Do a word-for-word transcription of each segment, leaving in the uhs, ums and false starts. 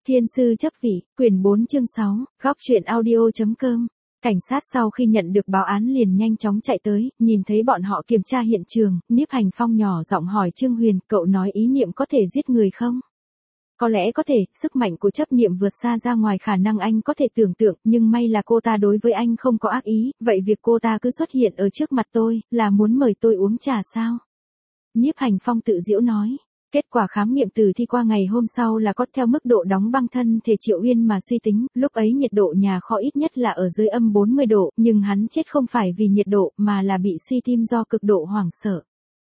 Thiên sư chấp vị, quyển bốn chương sáu, góc truyện audio.com. Cảnh sát sau khi nhận được báo án liền nhanh chóng chạy tới, nhìn thấy bọn họ kiểm tra hiện trường, Niếp Hành Phong nhỏ giọng hỏi Trương Huyền, cậu nói ý niệm có thể giết người không? Có lẽ có thể, sức mạnh của chấp niệm vượt xa ra ngoài khả năng anh có thể tưởng tượng, nhưng may là cô ta đối với anh không có ác ý, vậy việc cô ta cứ xuất hiện ở trước mặt tôi, là muốn mời tôi uống trà sao? Niếp Hành Phong tự giễu nói. Kết quả khám nghiệm tử thi qua ngày hôm sau là có theo mức độ đóng băng thân thể Triệu Uyên mà suy tính, lúc ấy nhiệt độ nhà kho ít nhất là ở dưới âm bốn mươi độ, nhưng hắn chết không phải vì nhiệt độ mà là bị suy tim do cực độ hoảng sợ.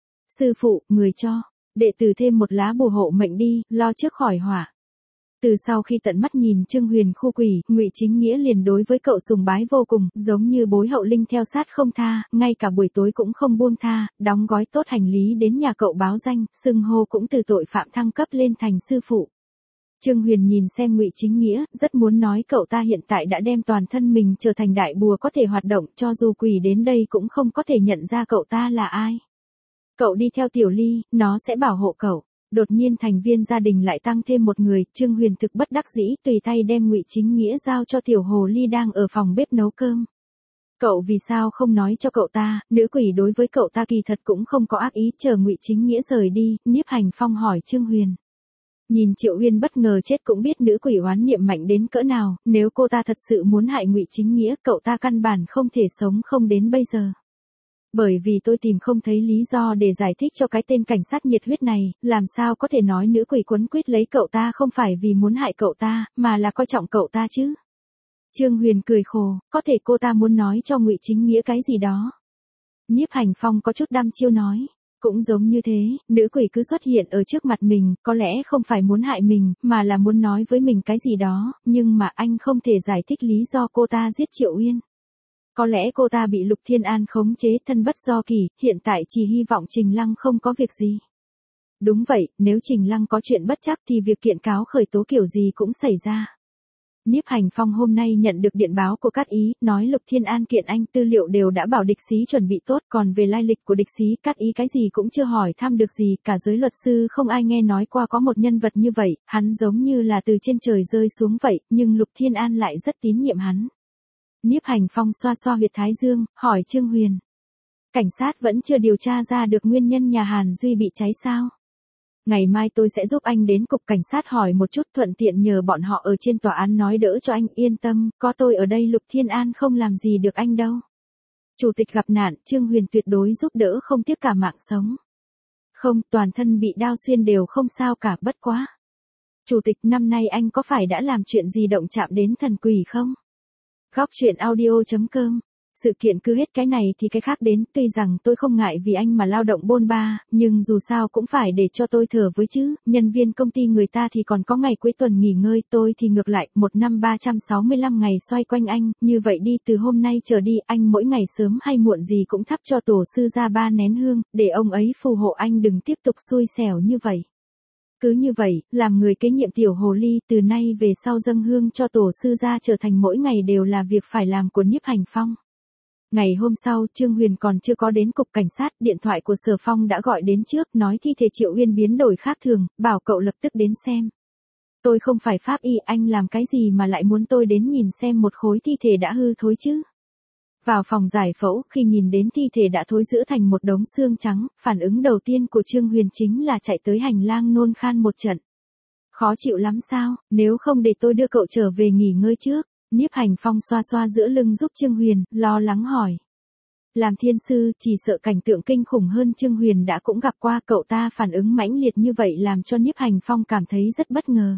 Sư phụ, người cho, đệ tử thêm một lá bùa hộ mệnh đi, lo trước khỏi họa. Từ sau khi tận mắt nhìn Trương Huyền khu quỷ, Ngụy Chính Nghĩa liền đối với cậu sùng bái vô cùng, giống như bối hậu linh theo sát không tha, ngay cả buổi tối cũng không buông tha, đóng gói tốt hành lý đến nhà cậu báo danh, xưng hô cũng từ tội phạm thăng cấp lên thành sư phụ. Trương Huyền nhìn xem Ngụy Chính Nghĩa, rất muốn nói cậu ta hiện tại đã đem toàn thân mình trở thành đại bùa có thể hoạt động, cho dù quỷ đến đây cũng không có thể nhận ra cậu ta là ai. Cậu đi theo Tiểu Ly, nó sẽ bảo hộ cậu. Đột nhiên thành viên gia đình lại tăng thêm một người, Trương Huyền thực bất đắc dĩ tùy tay đem Ngụy Chính Nghĩa giao cho Tiểu Hồ Ly đang ở phòng bếp nấu cơm. Cậu vì sao không nói cho cậu ta, nữ quỷ đối với cậu ta kỳ thật cũng không có ác ý, chờ Ngụy Chính Nghĩa rời đi, Niếp Hành Phong hỏi Trương Huyền. Nhìn Triệu Uyên bất ngờ chết cũng biết nữ quỷ oán niệm mạnh đến cỡ nào, nếu cô ta thật sự muốn hại Ngụy Chính Nghĩa, cậu ta căn bản không thể sống không đến bây giờ. Bởi vì tôi tìm không thấy lý do để giải thích cho cái tên cảnh sát nhiệt huyết này, làm sao có thể nói nữ quỷ quấn quýt lấy cậu ta không phải vì muốn hại cậu ta, mà là coi trọng cậu ta chứ. Trương Huyền cười khổ, có thể cô ta muốn nói cho Ngụy Chính Nghĩa cái gì đó. Niếp Hành Phong có chút đăm chiêu nói, cũng giống như thế, nữ quỷ cứ xuất hiện ở trước mặt mình, có lẽ không phải muốn hại mình, mà là muốn nói với mình cái gì đó, nhưng mà anh không thể giải thích lý do cô ta giết Triệu Uyên. Có lẽ cô ta bị Lục Thiên An khống chế thân bất do kỳ, hiện tại chỉ hy vọng Trình Lăng không có việc gì. Đúng vậy, nếu Trình Lăng có chuyện bất trắc thì việc kiện cáo khởi tố kiểu gì cũng xảy ra. Niếp Hành Phong hôm nay nhận được điện báo của Cát Ý, nói Lục Thiên An kiện anh tư liệu đều đã bảo địch sĩ chuẩn bị tốt, còn về lai lịch của địch sĩ Cát Ý cái gì cũng chưa hỏi thăm được gì, cả giới luật sư không ai nghe nói qua có một nhân vật như vậy, hắn giống như là từ trên trời rơi xuống vậy, nhưng Lục Thiên An lại rất tín nhiệm hắn. Niếp Hành Phong xoa xoa huyệt thái dương, hỏi Trương Huyền. Cảnh sát vẫn chưa điều tra ra được nguyên nhân nhà Hàn Duy bị cháy sao? Ngày mai tôi sẽ giúp anh đến cục cảnh sát hỏi một chút, thuận tiện nhờ bọn họ ở trên tòa án nói đỡ cho anh, yên tâm, có tôi ở đây Lục Thiên An không làm gì được anh đâu. Chủ tịch gặp nạn, Trương Huyền tuyệt đối giúp đỡ không tiếc cả mạng sống. Không, toàn thân bị đao xuyên đều không sao cả, bất quá. Chủ tịch, năm nay anh có phải đã làm chuyện gì động chạm đến thần quỷ không? Góc truyện audio.com. Sự kiện cứ hết cái này thì cái khác đến, tuy rằng tôi không ngại vì anh mà lao động bôn ba, nhưng dù sao cũng phải để cho tôi thở với chứ, nhân viên công ty người ta thì còn có ngày cuối tuần nghỉ ngơi, tôi thì ngược lại, một năm ba trăm sáu mươi lăm ngày xoay quanh anh, như vậy đi từ hôm nay trở đi, anh mỗi ngày sớm hay muộn gì cũng thắp cho tổ sư ra ba nén hương, để ông ấy phù hộ anh đừng tiếp tục xui xẻo như vậy. Cứ như vậy, làm người kế nhiệm Tiểu Hồ Ly, từ nay về sau dâng hương cho tổ sư gia trở thành mỗi ngày đều là việc phải làm của Niếp Hành Phong. Ngày hôm sau, Trương Huyền còn chưa có đến cục cảnh sát, điện thoại của Sở Phong đã gọi đến trước, nói thi thể Triệu Uyên biến đổi khác thường, bảo cậu lập tức đến xem. Tôi không phải pháp y, anh làm cái gì mà lại muốn tôi đến nhìn xem một khối thi thể đã hư thối chứ? Vào phòng giải phẫu, khi nhìn đến thi thể đã thối rữa thành một đống xương trắng, phản ứng đầu tiên của Trương Huyền chính là chạy tới hành lang nôn khan một trận. Khó chịu lắm sao, nếu không để tôi đưa cậu trở về nghỉ ngơi trước. Niếp Hành Phong xoa xoa giữa lưng giúp Trương Huyền, lo lắng hỏi. Làm thiên sư, chỉ sợ cảnh tượng kinh khủng hơn Trương Huyền đã cũng gặp qua, cậu ta phản ứng mãnh liệt như vậy làm cho Niếp Hành Phong cảm thấy rất bất ngờ.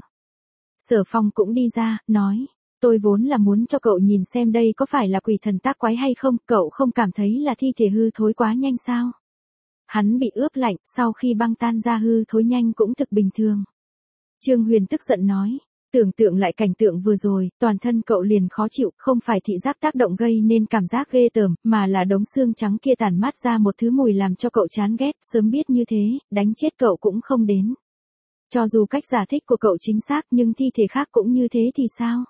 Sở Phong cũng đi ra, nói. Tôi vốn là muốn cho cậu nhìn xem đây có phải là quỷ thần tác quái hay không, cậu không cảm thấy là thi thể hư thối quá nhanh sao? Hắn bị ướp lạnh, sau khi băng tan ra hư thối nhanh cũng thực bình thường. Trương Huyền tức giận nói, tưởng tượng lại cảnh tượng vừa rồi, toàn thân cậu liền khó chịu, không phải thị giác tác động gây nên cảm giác ghê tởm, mà là đống xương trắng kia tản mát ra một thứ mùi làm cho cậu chán ghét, sớm biết như thế, đánh chết cậu cũng không đến. Cho dù cách giải thích của cậu chính xác nhưng thi thể khác cũng như thế thì sao?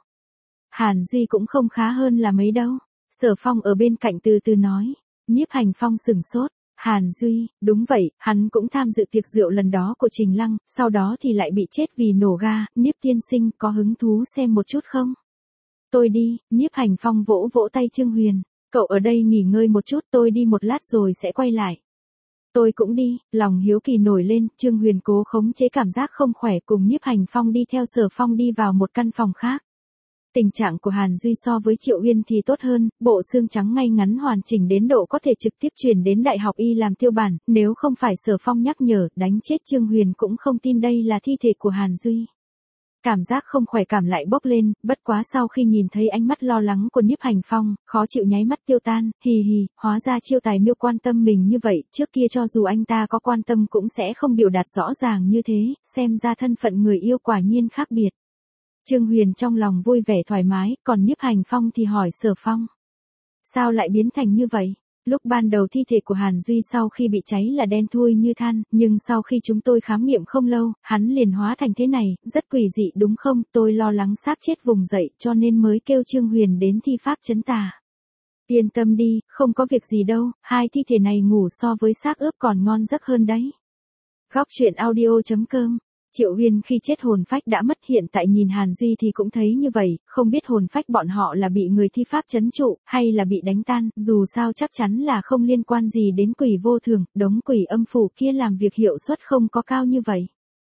Hàn Duy cũng không khá hơn là mấy đâu. Sở Phong ở bên cạnh từ từ nói. Niếp Hành Phong sửng sốt. Hàn Duy, đúng vậy, hắn cũng tham dự tiệc rượu lần đó của Trình Lăng, sau đó thì lại bị chết vì nổ ga, Niếp tiên sinh có hứng thú xem một chút không? Tôi đi, Niếp Hành Phong vỗ vỗ tay Trương Huyền, cậu ở đây nghỉ ngơi một chút, tôi đi một lát rồi sẽ quay lại. Tôi cũng đi, lòng hiếu kỳ nổi lên, Trương Huyền cố khống chế cảm giác không khỏe cùng Niếp Hành Phong đi theo Sở Phong đi vào một căn phòng khác. Tình trạng của Hàn Duy so với Triệu Uyên thì tốt hơn, bộ xương trắng ngay ngắn hoàn chỉnh đến độ có thể trực tiếp chuyển đến Đại học Y làm tiêu bản, nếu không phải Sở Phong nhắc nhở, đánh chết Trương Huyền cũng không tin đây là thi thể của Hàn Duy. Cảm giác không khỏe cảm lại bốc lên, bất quá sau khi nhìn thấy ánh mắt lo lắng của Niếp Hành Phong, khó chịu nháy mắt tiêu tan, hì hì, hóa ra Chiêu Tài Miêu quan tâm mình như vậy, trước kia cho dù anh ta có quan tâm cũng sẽ không biểu đạt rõ ràng như thế, xem ra thân phận người yêu quả nhiên khác biệt. Trương Huyền trong lòng vui vẻ thoải mái, còn Niếp Hành Phong thì hỏi Sở Phong. Sao lại biến thành như vậy? Lúc ban đầu thi thể của Hàn Duy sau khi bị cháy là đen thui như than, nhưng sau khi chúng tôi khám nghiệm không lâu, hắn liền hóa thành thế này, rất quỷ dị đúng không? Tôi lo lắng xác chết vùng dậy cho nên mới kêu Trương Huyền đến thi pháp trấn tà. Yên tâm đi, không có việc gì đâu, hai thi thể này ngủ so với xác ướp còn ngon giấc hơn đấy. Góc truyện audio chấm com. Triệu Uyên khi chết hồn phách đã mất, hiện tại nhìn Hàn Duy thì cũng thấy như vậy, không biết hồn phách bọn họ là bị người thi pháp trấn trụ, hay là bị đánh tan, dù sao chắc chắn là không liên quan gì đến quỷ vô thường, đống quỷ âm phủ kia làm việc hiệu suất không có cao như vậy.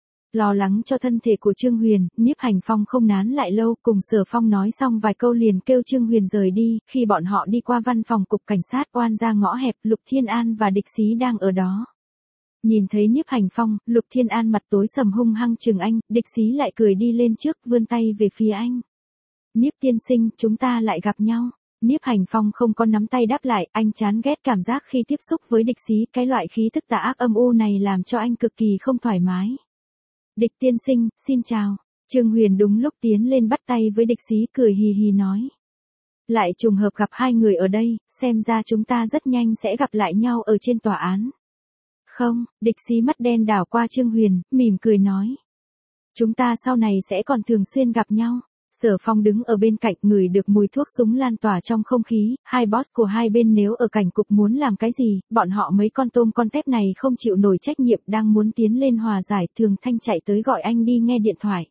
Lo lắng cho thân thể của Trương Huyền, Niếp Hành Phong không nán lại lâu, cùng Sở Phong nói xong vài câu liền kêu Trương Huyền rời đi, khi bọn họ đi qua văn phòng cục cảnh sát oan ra ngõ hẹp, Lục Thiên An và Địch Xí đang ở đó. Nhìn thấy Niếp Hành Phong, Lục Thiên An mặt tối sầm hung hăng chừng anh, Địch Xí lại cười đi lên trước, vươn tay về phía anh. Niếp tiên sinh, chúng ta lại gặp nhau. Niếp Hành Phong không có nắm tay đáp lại, anh chán ghét cảm giác khi tiếp xúc với Địch Xí, cái loại khí tức tà ác âm u này làm cho anh cực kỳ không thoải mái. Địch tiên sinh, xin chào. Trương Huyền đúng lúc tiến lên bắt tay với Địch Xí, cười hì hì nói. Lại trùng hợp gặp hai người ở đây, xem ra chúng ta rất nhanh sẽ gặp lại nhau ở trên tòa án. Không, Địch Xí mắt đen đảo qua Trương Huyền, mỉm cười nói. Chúng ta sau này sẽ còn thường xuyên gặp nhau. Sở Phong đứng ở bên cạnh, ngửi được mùi thuốc súng lan tỏa trong không khí, hai boss của hai bên nếu ở cảnh cục muốn làm cái gì, bọn họ mấy con tôm con tép này không chịu nổi trách nhiệm đang muốn tiến lên hòa giải, Thường Thanh chạy tới gọi anh đi nghe điện thoại.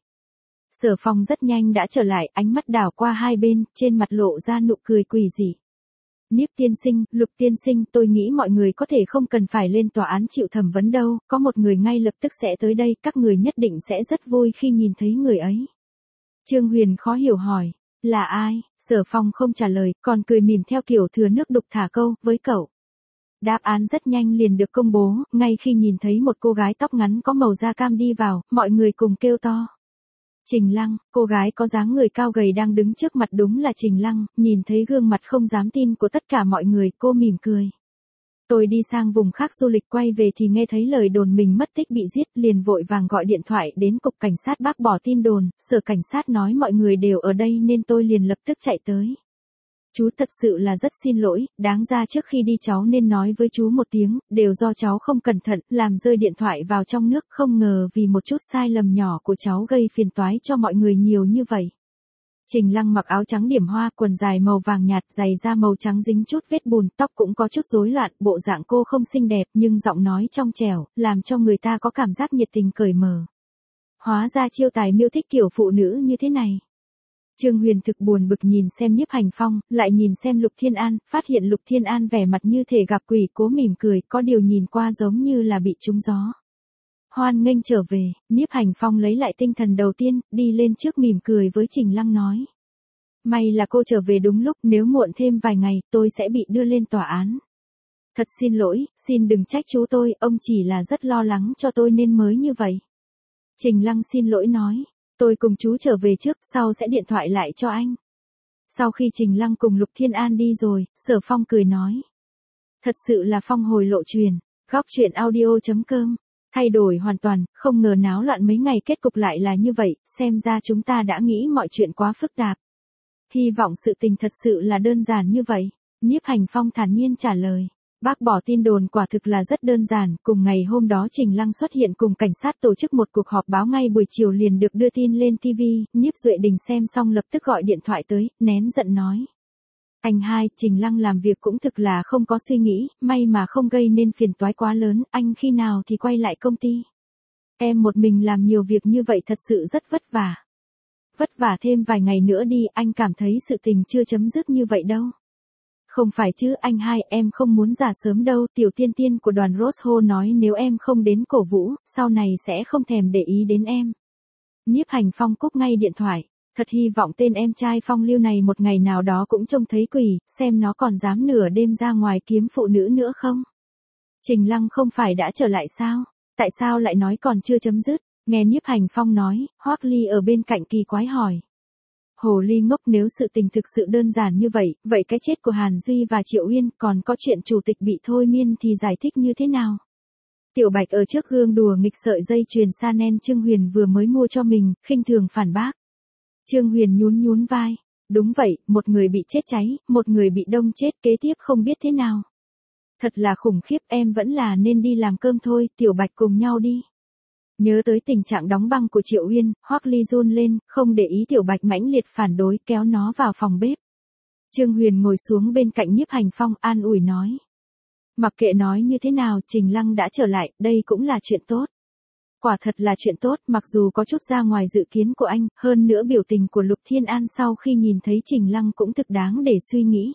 Sở Phong rất nhanh đã trở lại, ánh mắt đảo qua hai bên, trên mặt lộ ra nụ cười quỷ dị. Niếp tiên sinh, Lục tiên sinh, tôi nghĩ mọi người có thể không cần phải lên tòa án chịu thẩm vấn đâu, có một người ngay lập tức sẽ tới đây, các người nhất định sẽ rất vui khi nhìn thấy người ấy. Trương Huyền khó hiểu hỏi, là ai? Sở Phong không trả lời, còn cười mỉm theo kiểu thừa nước đục thả câu, với cậu. Đáp án rất nhanh liền được công bố, ngay khi nhìn thấy một cô gái tóc ngắn có màu da cam đi vào, mọi người cùng kêu to. Trình Lăng, cô gái có dáng người cao gầy đang đứng trước mặt đúng là Trình Lăng, nhìn thấy gương mặt không dám tin của tất cả mọi người, cô mỉm cười. Tôi đi sang vùng khác du lịch quay về thì nghe thấy lời đồn mình mất tích bị giết, liền vội vàng gọi điện thoại đến cục cảnh sát bác bỏ tin đồn, sở cảnh sát nói mọi người đều ở đây nên tôi liền lập tức chạy tới. Chú thật sự là rất xin lỗi, đáng ra trước khi đi cháu nên nói với chú một tiếng, đều do cháu không cẩn thận, làm rơi điện thoại vào trong nước, không ngờ vì một chút sai lầm nhỏ của cháu gây phiền toái cho mọi người nhiều như vậy. Trình Lăng mặc áo trắng điểm hoa, quần dài màu vàng nhạt, giày da màu trắng dính chút vết bùn, tóc cũng có chút rối loạn, bộ dạng cô không xinh đẹp nhưng giọng nói trong trẻo, làm cho người ta có cảm giác nhiệt tình cởi mở. Hóa ra Chiêu Tài Miêu thích kiểu phụ nữ như thế này. Trương Huyền thực buồn bực nhìn xem Niếp Hành Phong, lại nhìn xem Lục Thiên An, phát hiện Lục Thiên An vẻ mặt như thể gặp quỷ, cố mỉm cười, có điều nhìn qua giống như là bị trúng gió. Hoan nghênh trở về, Niếp Hành Phong lấy lại tinh thần đầu tiên, đi lên trước mỉm cười với Trình Lăng nói. May là cô trở về đúng lúc, nếu muộn thêm vài ngày, tôi sẽ bị đưa lên tòa án. Thật xin lỗi, xin đừng trách chú tôi, ông chỉ là rất lo lắng cho tôi nên mới như vậy. Trình Lăng xin lỗi nói. Tôi cùng chú trở về trước, sau sẽ điện thoại lại cho anh. Sau khi Trình Lăng cùng Lục Thiên An đi rồi, Sở Phong cười nói. Thật sự là phong hồi lộ truyền, góc truyện audio chấm com. Thay đổi hoàn toàn, không ngờ náo loạn mấy ngày kết cục lại là như vậy, xem ra chúng ta đã nghĩ mọi chuyện quá phức tạp. Hy vọng sự tình thật sự là đơn giản như vậy. Niếp Hành Phong thản nhiên trả lời. Bác bỏ tin đồn quả thực là rất đơn giản, cùng ngày hôm đó Trình Lăng xuất hiện cùng cảnh sát tổ chức một cuộc họp báo ngay buổi chiều liền được đưa tin lên ti vi, Niếp Duệ Đình xem xong lập tức gọi điện thoại tới, nén giận nói. Anh hai, Trình Lăng làm việc cũng thực là không có suy nghĩ, may mà không gây nên phiền toái quá lớn, anh khi nào thì quay lại công ty. Em một mình làm nhiều việc như vậy thật sự rất vất vả. Vất vả thêm vài ngày nữa đi, anh cảm thấy sự tình chưa chấm dứt như vậy đâu. Không phải chứ anh hai, em không muốn già sớm đâu, tiểu tiên tiên của đoàn Rosho nói nếu em không đến cổ vũ, sau này sẽ không thèm để ý đến em. Nhiếp Hành Phong cúp ngay điện thoại, thật hy vọng tên em trai phong lưu này một ngày nào đó cũng trông thấy quỷ, xem nó còn dám nửa đêm ra ngoài kiếm phụ nữ nữa không. Trình Lăng không phải đã trở lại sao, tại sao lại nói còn chưa chấm dứt, nghe Nhiếp Hành Phong nói, Hoắc Ly ở bên cạnh kỳ quái hỏi. Hồ ly ngốc, nếu sự tình thực sự đơn giản như vậy, vậy cái chết của Hàn Duy và Triệu Uyên còn có chuyện chủ tịch bị thôi miên thì giải thích như thế nào? Tiểu Bạch ở trước gương đùa nghịch sợi dây chuyền Chanel Trương Huyền vừa mới mua cho mình, khinh thường phản bác. Trương Huyền nhún nhún vai. Đúng vậy, một người bị chết cháy, một người bị đông chết, kế tiếp không biết thế nào. Thật là khủng khiếp, em vẫn là nên đi làm cơm thôi, Tiểu Bạch cùng nhau đi. Nhớ tới tình trạng đóng băng của Triệu Uyên, Hoắc Ly run lên, không để ý Tiểu Bạch mãnh liệt phản đối, kéo nó vào phòng bếp. Trương Huyền ngồi xuống bên cạnh Nhiếp Hành Phong, an ủi nói. Mặc kệ nói như thế nào, Trình Lăng đã trở lại, đây cũng là chuyện tốt. Quả thật là chuyện tốt, mặc dù có chút ra ngoài dự kiến của anh, hơn nữa biểu tình của Lục Thiên An sau khi nhìn thấy Trình Lăng cũng thực đáng để suy nghĩ.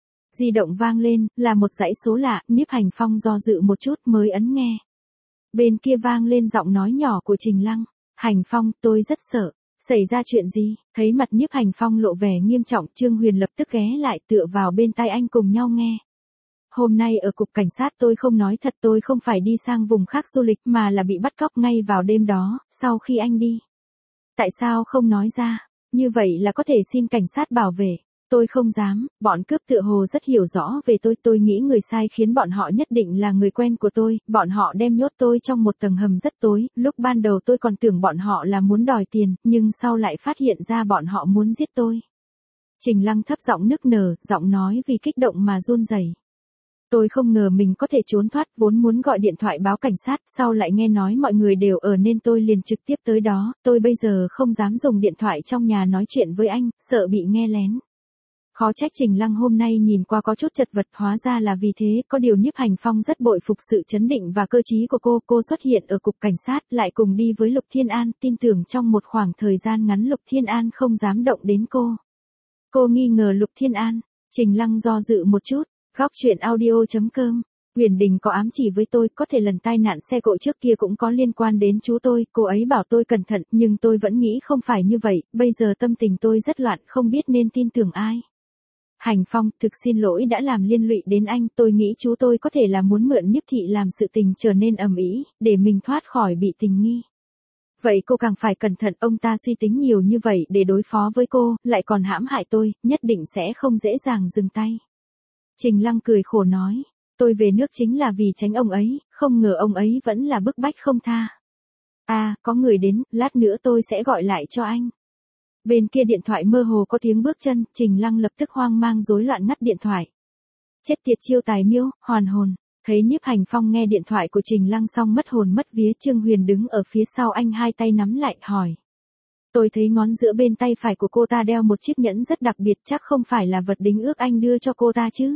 Di động vang lên, là một dãy số lạ, Nhiếp Hành Phong do dự một chút mới ấn nghe. Bên kia vang lên giọng nói nhỏ của Trình Lăng. Hành Phong, tôi rất sợ. Xảy ra chuyện gì? Thấy mặt Nhiếp Hành Phong lộ vẻ nghiêm trọng, Trương Huyền lập tức ghé lại tựa vào bên tai anh cùng nhau nghe. Hôm nay ở cục cảnh sát tôi không nói thật, tôi không phải đi sang vùng khác du lịch mà là bị bắt cóc ngay vào đêm đó, sau khi anh đi. Tại sao không nói ra? Như vậy là có thể xin cảnh sát bảo vệ. Tôi không dám, bọn cướp tựa hồ rất hiểu rõ về tôi, tôi nghĩ người sai khiến bọn họ nhất định là người quen của tôi, bọn họ đem nhốt tôi trong một tầng hầm rất tối, lúc ban đầu tôi còn tưởng bọn họ là muốn đòi tiền, nhưng sau lại phát hiện ra bọn họ muốn giết tôi. Trình Lăng thấp giọng nức nở, giọng nói vì kích động mà run rẩy. Tôi không ngờ mình có thể trốn thoát, vốn muốn gọi điện thoại báo cảnh sát, sau lại nghe nói mọi người đều ở nên tôi liền trực tiếp tới đó, tôi bây giờ không dám dùng điện thoại trong nhà nói chuyện với anh, sợ bị nghe lén. Khó trách Trình Lăng hôm nay nhìn qua có chút chật vật, hóa ra là vì thế, có điều Nhiếp Hành Phong rất bội phục sự chấn định và cơ trí của cô, cô xuất hiện ở cục cảnh sát, lại cùng đi với Lục Thiên An, tin tưởng trong một khoảng thời gian ngắn Lục Thiên An không dám động đến cô. Cô nghi ngờ Lục Thiên An, Trình Lăng do dự một chút, góc truyện audio chấm com. Huyền Đình có ám chỉ với tôi, có thể lần tai nạn xe cộ trước kia cũng có liên quan đến chú tôi, cô ấy bảo tôi cẩn thận, nhưng tôi vẫn nghĩ không phải như vậy, bây giờ tâm tình tôi rất loạn, không biết nên tin tưởng ai. Hành Phong, thực xin lỗi đã làm liên lụy đến anh, tôi nghĩ chú tôi có thể là muốn mượn Nhiếp thị làm sự tình trở nên ầm ĩ, để mình thoát khỏi bị tình nghi. Vậy cô càng phải cẩn thận, ông ta suy tính nhiều như vậy để đối phó với cô, lại còn hãm hại tôi, nhất định sẽ không dễ dàng dừng tay. Trình Lăng cười khổ nói, tôi về nước chính là vì tránh ông ấy, không ngờ ông ấy vẫn là bức bách không tha. À, có người đến, lát nữa tôi sẽ gọi lại cho anh. Bên kia điện thoại mơ hồ có tiếng bước chân, Trình Lăng lập tức hoang mang rối loạn ngắt điện thoại. Chết tiệt chiêu tài miêu, hoàn hồn. Thấy Nhiếp Hành Phong nghe điện thoại của Trình Lăng xong mất hồn mất vía, Trương Huyền đứng ở phía sau anh hai tay nắm lại, hỏi. Tôi thấy ngón giữa bên tay phải của cô ta đeo một chiếc nhẫn rất đặc biệt, chắc không phải là vật đính ước anh đưa cho cô ta chứ?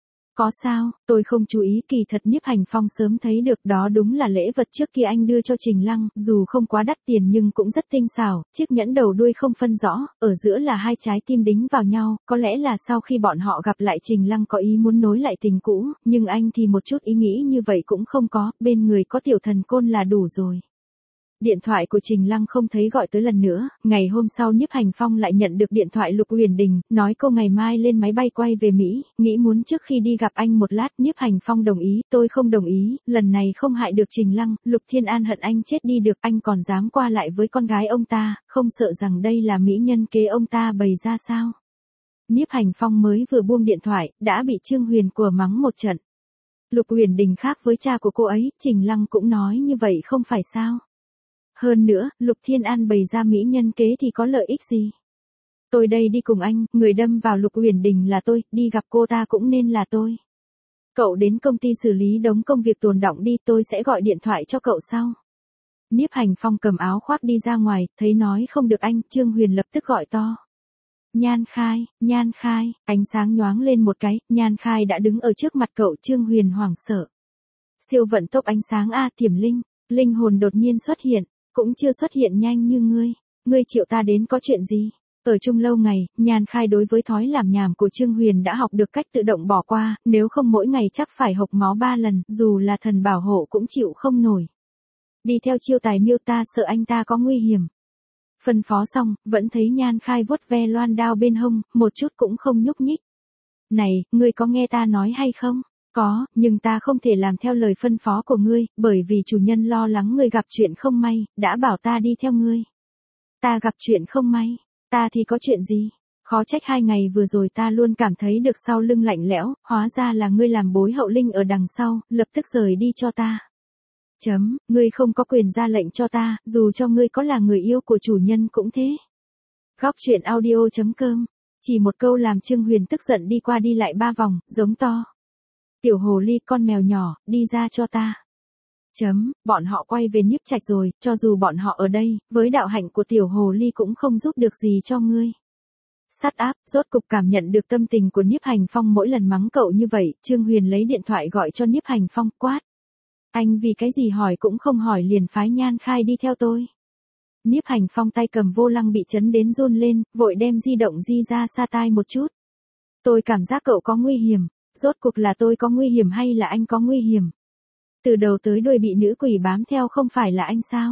Có sao, tôi không chú ý, kỳ thật Nhiếp Hành Phong sớm thấy được, đó đúng là lễ vật trước kia anh đưa cho Trình Lăng, dù không quá đắt tiền nhưng cũng rất tinh xảo, chiếc nhẫn đầu đuôi không phân rõ, ở giữa là hai trái tim đính vào nhau, có lẽ là sau khi bọn họ gặp lại Trình Lăng có ý muốn nối lại tình cũ, nhưng anh thì một chút ý nghĩ như vậy cũng không có, bên người có tiểu thần côn là đủ rồi. Điện thoại của Trình Lăng không thấy gọi tới lần nữa, ngày hôm sau Nhiếp Hành Phong lại nhận được điện thoại Lục Huyền Đình, nói cô ngày mai lên máy bay quay về Mỹ, nghĩ muốn trước khi đi gặp anh một lát, Nhiếp Hành Phong đồng ý, tôi không đồng ý, lần này không hại được Trình Lăng, Lục Thiên An hận anh chết đi được, anh còn dám qua lại với con gái ông ta, không sợ rằng đây là mỹ nhân kế ông ta bày ra sao? Nhiếp Hành Phong mới vừa buông điện thoại, đã bị Trương Huyền của mắng một trận. Lục Huyền Đình khác với cha của cô ấy, Trình Lăng cũng nói như vậy không phải sao? Hơn nữa, Lục Thiên An bày ra mỹ nhân kế thì có lợi ích gì? Tôi đây đi cùng anh, người đâm vào Lục Huyền Đình là tôi, đi gặp cô ta cũng nên là tôi. Cậu đến công ty xử lý đống công việc tồn đọng đi, tôi sẽ gọi điện thoại cho cậu sau. Nhiếp Hành Phong cầm áo khoác đi ra ngoài, thấy nói không được anh, Trương Huyền lập tức gọi to. Nhan Khai, Nhan Khai, ánh sáng nhoáng lên một cái, Nhan Khai đã đứng ở trước mặt cậu. Trương Huyền hoảng sợ. Siêu vận tốc ánh sáng a, Thiểm Linh, linh hồn đột nhiên xuất hiện, cũng chưa xuất hiện nhanh như ngươi. Ngươi triệu ta đến có chuyện gì? Ở chung lâu ngày, Nhan Khai đối với thói làm nhảm của Trương Huyền đã học được cách tự động bỏ qua, nếu không mỗi ngày chắc phải hộc máu ba lần, dù là thần bảo hộ cũng chịu không nổi. Đi theo chiêu tài miêu, ta sợ anh ta có nguy hiểm. Phân phó xong, vẫn thấy Nhan Khai vuốt ve loan đao bên hông, một chút cũng không nhúc nhích. Này, ngươi có nghe ta nói hay không? Có, nhưng ta không thể làm theo lời phân phó của ngươi, bởi vì chủ nhân lo lắng ngươi gặp chuyện không may, đã bảo ta đi theo ngươi. Ta gặp chuyện không may, ta thì có chuyện gì? Khó trách hai ngày vừa rồi ta luôn cảm thấy được sau lưng lạnh lẽo, hóa ra là ngươi làm bối hậu linh ở đằng sau, lập tức rời đi cho ta. Chấm, ngươi không có quyền ra lệnh cho ta, dù cho ngươi có là người yêu của chủ nhân cũng thế. Góc truyện audio chấm com, chỉ một câu làm Trương Huyền tức giận đi qua đi lại ba vòng, giống to. Tiểu hồ ly, con mèo nhỏ, đi ra cho ta. Chấm, bọn họ quay về Nhiếp Trạch rồi, cho dù bọn họ ở đây, với đạo hạnh của tiểu hồ ly cũng không giúp được gì cho ngươi. Sắt áp, rốt cục cảm nhận được tâm tình của Nhiếp Hành Phong mỗi lần mắng cậu như vậy, Trương Huyền lấy điện thoại gọi cho Nhiếp Hành Phong, quát. Anh vì cái gì hỏi cũng không hỏi liền phái Nhan Khai đi theo tôi. Nhiếp Hành Phong tay cầm vô lăng bị chấn đến run lên, vội đem di động di ra xa tai một chút. Tôi cảm giác cậu có nguy hiểm, rốt cuộc là tôi có nguy hiểm hay là anh có nguy hiểm? Từ đầu tới đuôi bị nữ quỷ bám theo không phải là anh sao?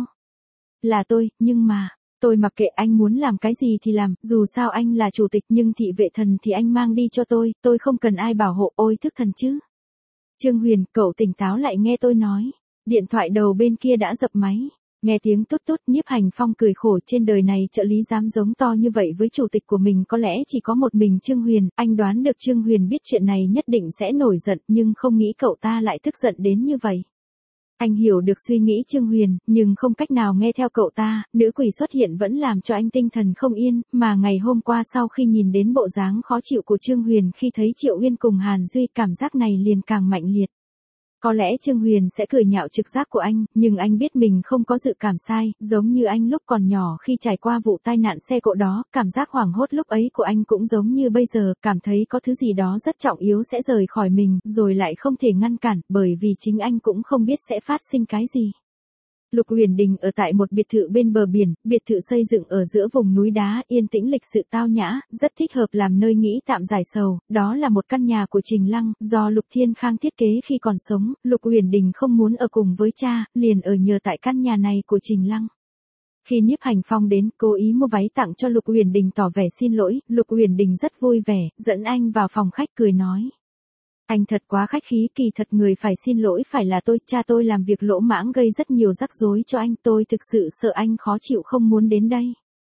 Là tôi, nhưng mà, tôi mặc kệ anh muốn làm cái gì thì làm, dù sao anh là chủ tịch nhưng thị vệ thần thì anh mang đi cho tôi, tôi không cần ai bảo hộ, ôi thức thần chứ. Trương Huyền, cậu tỉnh táo lại nghe tôi nói. Điện thoại đầu bên kia đã dập máy. Nghe tiếng tút tút, Nhiếp Hành Phong cười khổ, trên đời này trợ lý dám giống to như vậy với chủ tịch của mình có lẽ chỉ có một mình Trương Huyền, anh đoán được Trương Huyền biết chuyện này nhất định sẽ nổi giận nhưng không nghĩ cậu ta lại tức giận đến như vậy. Anh hiểu được suy nghĩ Trương Huyền, nhưng không cách nào nghe theo cậu ta, nữ quỷ xuất hiện vẫn làm cho anh tinh thần không yên, mà ngày hôm qua sau khi nhìn đến bộ dáng khó chịu của Trương Huyền khi thấy Triệu Uyên cùng Hàn Duy, cảm giác này liền càng mạnh liệt. Có lẽ Trương Huyền sẽ cười nhạo trực giác của anh, nhưng anh biết mình không có dự cảm sai, giống như anh lúc còn nhỏ khi trải qua vụ tai nạn xe cộ đó, cảm giác hoảng hốt lúc ấy của anh cũng giống như bây giờ, cảm thấy có thứ gì đó rất trọng yếu sẽ rời khỏi mình, rồi lại không thể ngăn cản, bởi vì chính anh cũng không biết sẽ phát sinh cái gì. Lục Uyển Đình ở tại một biệt thự bên bờ biển, biệt thự xây dựng ở giữa vùng núi đá, yên tĩnh lịch sự tao nhã, rất thích hợp làm nơi nghĩ tạm giải sầu, đó là một căn nhà của Trình Lăng, do Lục Thiên Khang thiết kế khi còn sống, Lục Uyển Đình không muốn ở cùng với cha, liền ở nhờ tại căn nhà này của Trình Lăng. Khi Nhiếp Hành Phong đến, cố ý mua váy tặng cho Lục Uyển Đình tỏ vẻ xin lỗi, Lục Uyển Đình rất vui vẻ, dẫn anh vào phòng khách cười nói. Anh thật quá khách khí, kỳ thật người phải xin lỗi phải là tôi, cha tôi làm việc lỗ mãng gây rất nhiều rắc rối cho anh, tôi thực sự sợ anh khó chịu không muốn đến đây.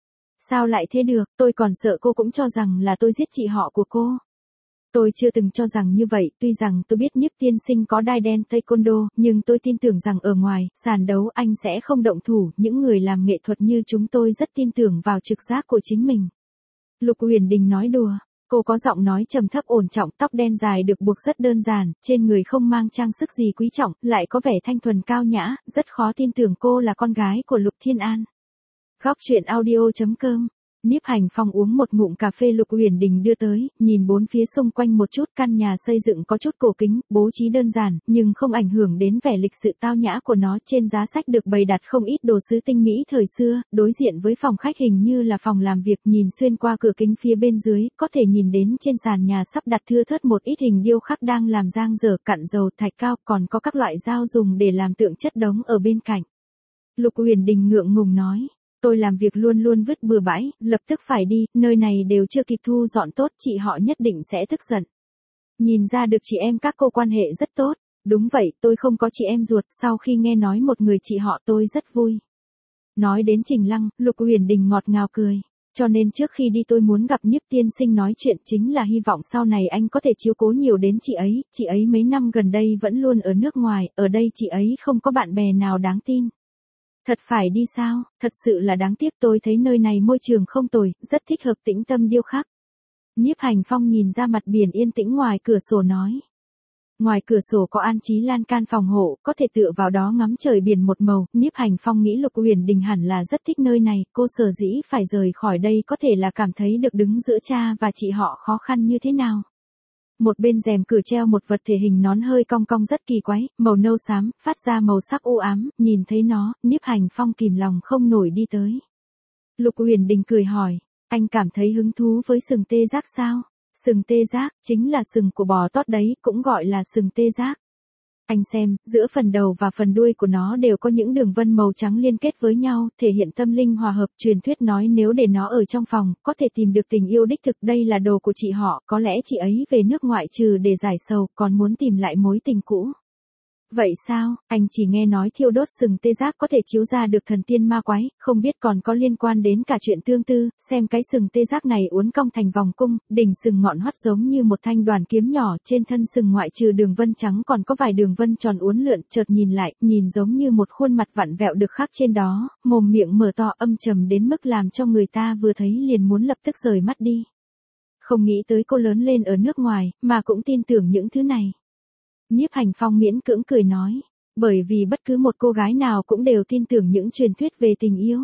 Sao lại thế được, tôi còn sợ cô cũng cho rằng là tôi giết chị họ của cô. Tôi chưa từng cho rằng như vậy, tuy rằng tôi biết Nhiếp tiên sinh có đai đen taekwondo, nhưng tôi tin tưởng rằng ở ngoài, sàn đấu anh sẽ không động thủ, những người làm nghệ thuật như chúng tôi rất tin tưởng vào trực giác của chính mình. Lục Uyển Đình nói đùa. Cô có giọng nói trầm thấp ổn trọng, tóc đen dài được buộc rất đơn giản, trên người không mang trang sức gì quý trọng, lại có vẻ thanh thuần cao nhã, rất khó tin tưởng cô là con gái của Lục Thiên An. Góc truyện audio chấm com. Nhiếp Hành Phong uống một ngụm cà phê Lục Uyển Đình đưa tới, nhìn bốn phía xung quanh một chút, căn nhà xây dựng có chút cổ kính, bố trí đơn giản, nhưng không ảnh hưởng đến vẻ lịch sự tao nhã của nó, trên giá sách được bày đặt không ít đồ sứ tinh mỹ thời xưa, đối diện với phòng khách hình như là phòng làm việc, nhìn xuyên qua cửa kính phía bên dưới, có thể nhìn đến trên sàn nhà sắp đặt thưa thớt một ít hình điêu khắc đang làm dang dở, cặn dầu, thạch cao, còn có các loại dao dùng để làm tượng chất đống ở bên cạnh. Lục Uyển Đình ngượng ngùng nói. Tôi làm việc luôn luôn vứt bừa bãi, lập tức phải đi, nơi này đều chưa kịp thu dọn tốt, chị họ nhất định sẽ tức giận. Nhìn ra được chị em các cô quan hệ rất tốt, đúng vậy, tôi không có chị em ruột, sau khi nghe nói một người chị họ tôi rất vui. Nói đến Trình Lăng, Lục Uyển Đình ngọt ngào cười, cho nên trước khi đi tôi muốn gặp Nhiếp tiên sinh nói chuyện, chính là hy vọng sau này anh có thể chiếu cố nhiều đến chị ấy, chị ấy mấy năm gần đây vẫn luôn ở nước ngoài, ở đây chị ấy không có bạn bè nào đáng tin. Thật phải đi sao, thật sự là đáng tiếc, tôi thấy nơi này môi trường không tồi, rất thích hợp tĩnh tâm điêu khắc. Nhiếp Hành Phong nhìn ra mặt biển yên tĩnh ngoài cửa sổ nói. Ngoài cửa sổ có an trí lan can phòng hộ, có thể tựa vào đó ngắm trời biển một màu, Nhiếp Hành Phong nghĩ Lục Uyển Đình hẳn là rất thích nơi này, cô sở dĩ phải rời khỏi đây có thể là cảm thấy được đứng giữa cha và chị họ khó khăn như thế nào. Một bên rèm cửa treo một vật thể hình nón hơi cong cong rất kỳ quái, màu nâu xám, phát ra màu sắc u ám, nhìn thấy nó, Nhiếp Hành Phong kìm lòng không nổi đi tới. Lục Uyển Đình cười hỏi, anh cảm thấy hứng thú với sừng tê giác sao? Sừng tê giác, chính là sừng của bò tót đấy, cũng gọi là sừng tê giác. Anh xem, giữa phần đầu và phần đuôi của nó đều có những đường vân màu trắng liên kết với nhau, thể hiện tâm linh hòa hợp. Truyền thuyết nói nếu để nó ở trong phòng, có thể tìm được tình yêu đích thực. Đây là đồ của chị họ, có lẽ chị ấy về nước ngoại trừ để giải sầu, còn muốn tìm lại mối tình cũ. Vậy sao, anh chỉ nghe nói thiêu đốt sừng tê giác có thể chiếu ra được thần tiên ma quái, không biết còn có liên quan đến cả chuyện tương tư, xem cái sừng tê giác này uốn cong thành vòng cung, đỉnh sừng ngọn hoắt giống như một thanh đoàn kiếm nhỏ, trên thân sừng ngoại trừ đường vân trắng còn có vài đường vân tròn uốn lượn, chợt nhìn lại, nhìn giống như một khuôn mặt vặn vẹo được khắc trên đó, mồm miệng mở to âm trầm đến mức làm cho người ta vừa thấy liền muốn lập tức rời mắt đi. Không nghĩ tới cô lớn lên ở nước ngoài, mà cũng tin tưởng những thứ này. Nhiếp Hành Phong miễn cưỡng cười nói, bởi vì bất cứ một cô gái nào cũng đều tin tưởng những truyền thuyết về tình yêu.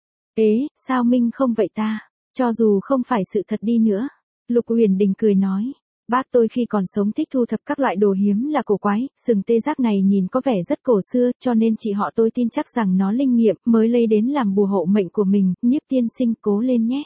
Ế, sao Minh không vậy ta? Cho dù không phải sự thật đi nữa. Lục Uyển Đình cười nói, bác tôi khi còn sống thích thu thập các loại đồ hiếm là cổ quái, sừng tê giác này nhìn có vẻ rất cổ xưa, cho nên chị họ tôi tin chắc rằng nó linh nghiệm, mới lấy đến làm bùa hộ mệnh của mình. Nhiếp tiên sinh cố lên nhé.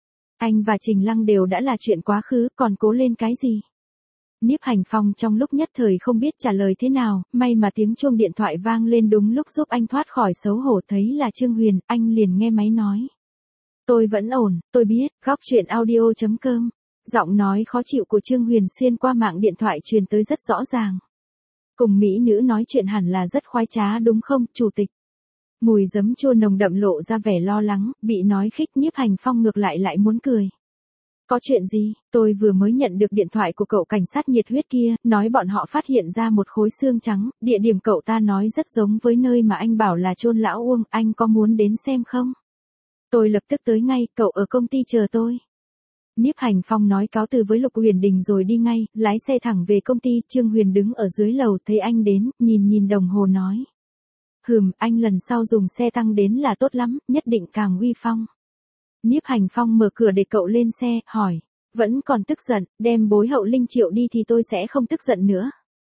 Anh và Trình Lăng đều đã là chuyện quá khứ, còn cố lên cái gì? Nhiếp Hành Phong trong lúc nhất thời không biết trả lời thế nào, may mà tiếng chuông điện thoại vang lên đúng lúc giúp anh thoát khỏi xấu hổ, thấy là Trương Huyền, anh liền nghe máy nói. Tôi vẫn ổn, tôi biết, góc chuyện audio chấm com. Giọng nói khó chịu của Trương Huyền xuyên qua mạng điện thoại truyền tới rất rõ ràng. Cùng mỹ nữ nói chuyện hẳn là rất khoái trá đúng không, chủ tịch? Mùi giấm chua nồng đậm lộ ra vẻ lo lắng, bị nói khích. Nhiếp Hành Phong ngược lại lại muốn cười. Có chuyện gì, tôi vừa mới nhận được điện thoại của cậu cảnh sát nhiệt huyết kia, nói bọn họ phát hiện ra một khối xương trắng, địa điểm cậu ta nói rất giống với nơi mà anh bảo là chôn lão Uông, anh có muốn đến xem không? Tôi lập tức tới ngay, cậu ở công ty chờ tôi. Nhiếp Hành Phong nói cáo từ với Lục Uyển Đình rồi đi ngay, lái xe thẳng về công ty. Trương Huyền đứng ở dưới lầu thấy anh đến, nhìn nhìn đồng hồ nói. Hừm, anh lần sau dùng xe tăng đến là tốt lắm, nhất định càng uy phong. Nhiếp Hành Phong mở cửa để cậu lên xe, hỏi, vẫn còn tức giận, đem bối Hậu Linh triệu đi thì tôi sẽ không tức giận nữa.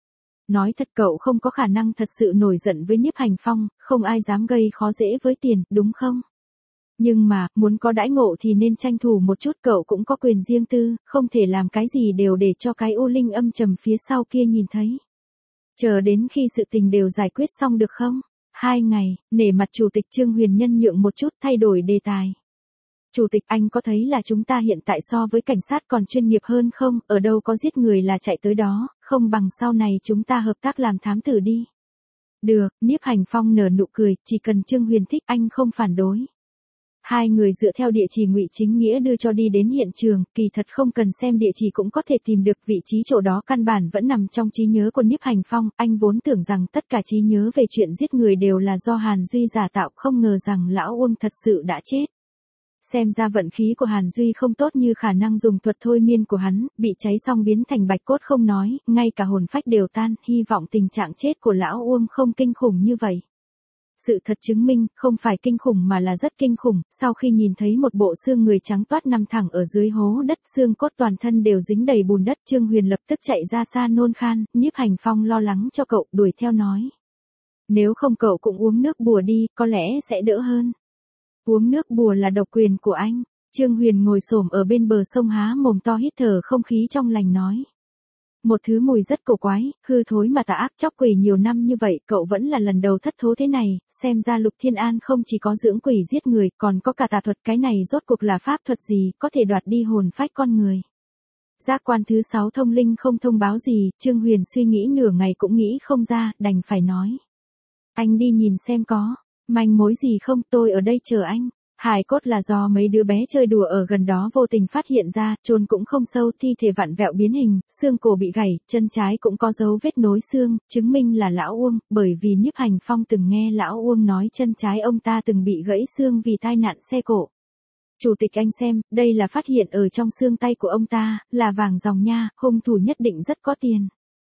Nói thật cậu không có khả năng thật sự nổi giận với Nhiếp Hành Phong, không ai dám gây khó dễ với tiền, đúng không? Nhưng mà, muốn có đãi ngộ thì nên tranh thủ một chút, cậu cũng có quyền riêng tư, không thể làm cái gì đều để cho cái U Linh âm trầm phía sau kia nhìn thấy. Chờ đến khi sự tình đều giải quyết xong được không? Hai ngày, nể mặt chủ tịch. Trương Huyền nhân nhượng một chút, thay đổi đề tài. Chủ tịch, anh có thấy là chúng ta hiện tại so với cảnh sát còn chuyên nghiệp hơn không? Ở đâu có giết người là chạy tới đó, không bằng sau này chúng ta hợp tác làm thám tử đi. Được, Nhiếp Hành Phong nở nụ cười, chỉ cần Trương Huyền thích anh không phản đối. Hai người dựa theo địa chỉ Ngụy Chính Nghĩa đưa cho đi đến hiện trường, kỳ thật không cần xem địa chỉ cũng có thể tìm được vị trí chỗ đó, căn bản vẫn nằm trong trí nhớ của Nhiếp Hành Phong. Anh vốn tưởng rằng tất cả trí nhớ về chuyện giết người đều là do Hàn Duy giả tạo, không ngờ rằng lão Uông thật sự đã chết. Xem ra vận khí của Hàn Duy không tốt, như khả năng dùng thuật thôi miên của hắn, bị cháy xong biến thành bạch cốt không nói, ngay cả hồn phách đều tan, hy vọng tình trạng chết của lão Uông không kinh khủng như vậy. Sự thật chứng minh, không phải kinh khủng mà là rất kinh khủng, sau khi nhìn thấy một bộ xương người trắng toát nằm thẳng ở dưới hố đất, xương cốt toàn thân đều dính đầy bùn đất, Trương Huyền lập tức chạy ra xa nôn khan. Nhiếp Hành Phong lo lắng cho cậu, đuổi theo nói. Nếu không cậu cũng uống nước bùa đi, có lẽ sẽ đỡ hơn. Uống nước bùa là độc quyền của anh. Trương Huyền ngồi xổm ở bên bờ sông há mồm to hít thở không khí trong lành nói. Một thứ mùi rất cổ quái, hư thối mà tà ác, chóc quỷ nhiều năm như vậy, cậu vẫn là lần đầu thất thố thế này, xem ra Lục Thiên An không chỉ có dưỡng quỷ giết người, còn có cả tà thuật, cái này rốt cuộc là pháp thuật gì, có thể đoạt đi hồn phách con người. Giác quan thứ sáu thông linh không thông báo gì, Trương Huyền suy nghĩ nửa ngày cũng nghĩ không ra, đành phải nói. Anh đi nhìn xem có manh mối gì không, tôi ở đây chờ anh. Hài cốt là do mấy đứa bé chơi đùa ở gần đó vô tình phát hiện ra, chôn cũng không sâu, thi thể vặn vẹo biến hình, xương cổ bị gãy, chân trái cũng có dấu vết nối xương, chứng minh là lão Uông, bởi vì Nhiếp Hành Phong từng nghe lão Uông nói chân trái ông ta từng bị gãy xương vì tai nạn xe cộ. Chủ tịch anh xem, đây là phát hiện ở trong xương tay của ông ta, là vàng ròng nha, hung thủ nhất định rất có tiền.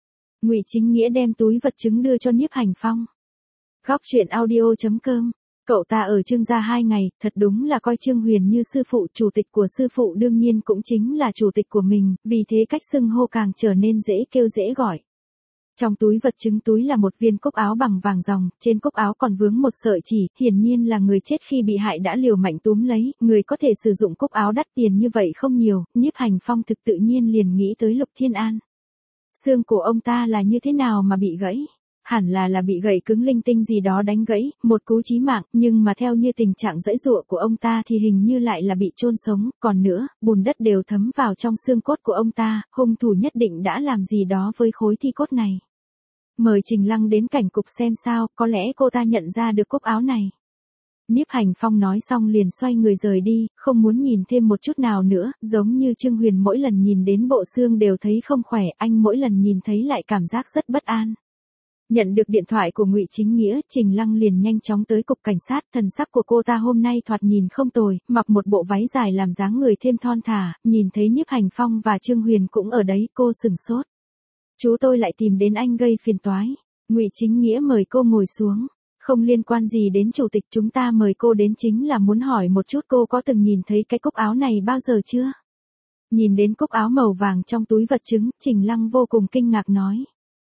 Ngụy Chính Nghĩa đem túi vật chứng đưa cho Nhiếp Hành Phong. Góc truyện audio chấm com. Cậu ta ở Trương gia hai ngày, thật đúng là coi Trương Huyền như sư phụ, chủ tịch của sư phụ đương nhiên cũng chính là chủ tịch của mình, vì thế cách xưng hô càng trở nên dễ kêu dễ gọi. Trong túi vật chứng túi là một viên cúc áo bằng vàng ròng, trên cúc áo còn vướng một sợi chỉ, hiển nhiên là người chết khi bị hại đã liều mạnh túm lấy, người có thể sử dụng cúc áo đắt tiền như vậy không nhiều, Nhiếp Hành Phong thực tự nhiên liền nghĩ tới Lục Thiên An. Xương của ông ta là như thế nào mà bị gãy? Hẳn là là bị gãy cứng linh tinh gì đó đánh gãy, một cú chí mạng, nhưng mà theo như tình trạng giãy giụa của ông ta thì hình như lại là bị chôn sống, còn nữa, bùn đất đều thấm vào trong xương cốt của ông ta, hung thủ nhất định đã làm gì đó với khối thi cốt này. Mời Trình Lăng đến cảnh cục xem sao, có lẽ cô ta nhận ra được cúc áo này. Nhiếp Hành Phong nói xong liền xoay người rời đi, không muốn nhìn thêm một chút nào nữa, giống như Trương Huyền mỗi lần nhìn đến bộ xương đều thấy không khỏe, anh mỗi lần nhìn thấy lại cảm giác rất bất an. Nhận được điện thoại của Ngụy Chính Nghĩa, Trình Lăng liền nhanh chóng tới cục cảnh sát, thần sắc của cô ta hôm nay thoạt nhìn không tồi, mặc một bộ váy dài làm dáng người thêm thon thả, nhìn thấy Nhiếp Hành Phong và Trương Huyền cũng ở đấy, cô sửng sốt. Chú tôi lại tìm đến anh gây phiền toái. Ngụy Chính Nghĩa mời cô ngồi xuống. Không liên quan gì đến chủ tịch, chúng ta mời cô đến chính là muốn hỏi một chút cô có từng nhìn thấy cái cúc áo này bao giờ chưa? Nhìn đến cúc áo màu vàng trong túi vật chứng, Trình Lăng vô cùng kinh ngạc nói.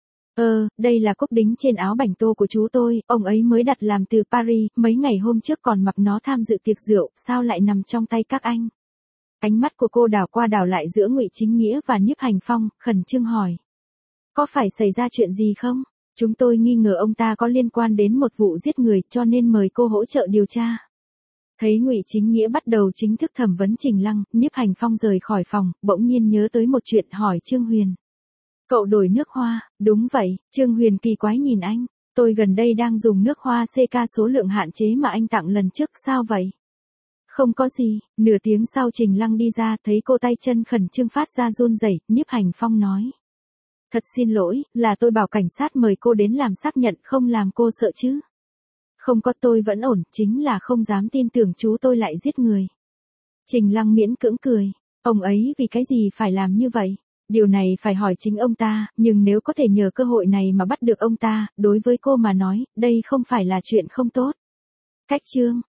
Ờ, đây là cúc đính trên áo bảnh tô của chú tôi, ông ấy mới đặt làm từ Paris, mấy ngày hôm trước còn mặc nó tham dự tiệc rượu, sao lại nằm trong tay các anh? Ánh mắt của cô đảo qua đảo lại giữa Ngụy Chính Nghĩa và Nhiếp Hành Phong, khẩn trương hỏi. Có phải xảy ra chuyện gì không? Chúng tôi nghi ngờ ông ta có liên quan đến một vụ giết người cho nên mời cô hỗ trợ điều tra. Thấy Ngụy Chính Nghĩa bắt đầu chính thức thẩm vấn Trình Lăng, Nhiếp Hành Phong rời khỏi phòng, bỗng nhiên nhớ tới một chuyện hỏi Trương Huyền. Cậu đổi nước hoa, đúng vậy, Trương Huyền kỳ quái nhìn anh, tôi gần đây đang dùng nước hoa xê ca số lượng hạn chế mà anh tặng lần trước, sao vậy? Không có gì, nửa tiếng sau Trình Lăng đi ra thấy cô tay chân khẩn trương phát ra run rẩy, Nhiếp Hành Phong nói. Thật xin lỗi, là tôi bảo cảnh sát mời cô đến làm xác nhận, không làm cô sợ chứ. Không có, tôi vẫn ổn, chính là không dám tin tưởng chú tôi lại giết người. Trình Lăng miễn cưỡng cười, ông ấy vì cái gì phải làm như vậy? Điều này phải hỏi chính ông ta, nhưng nếu có thể nhờ cơ hội này mà bắt được ông ta, đối với cô mà nói, đây không phải là chuyện không tốt. Cách chương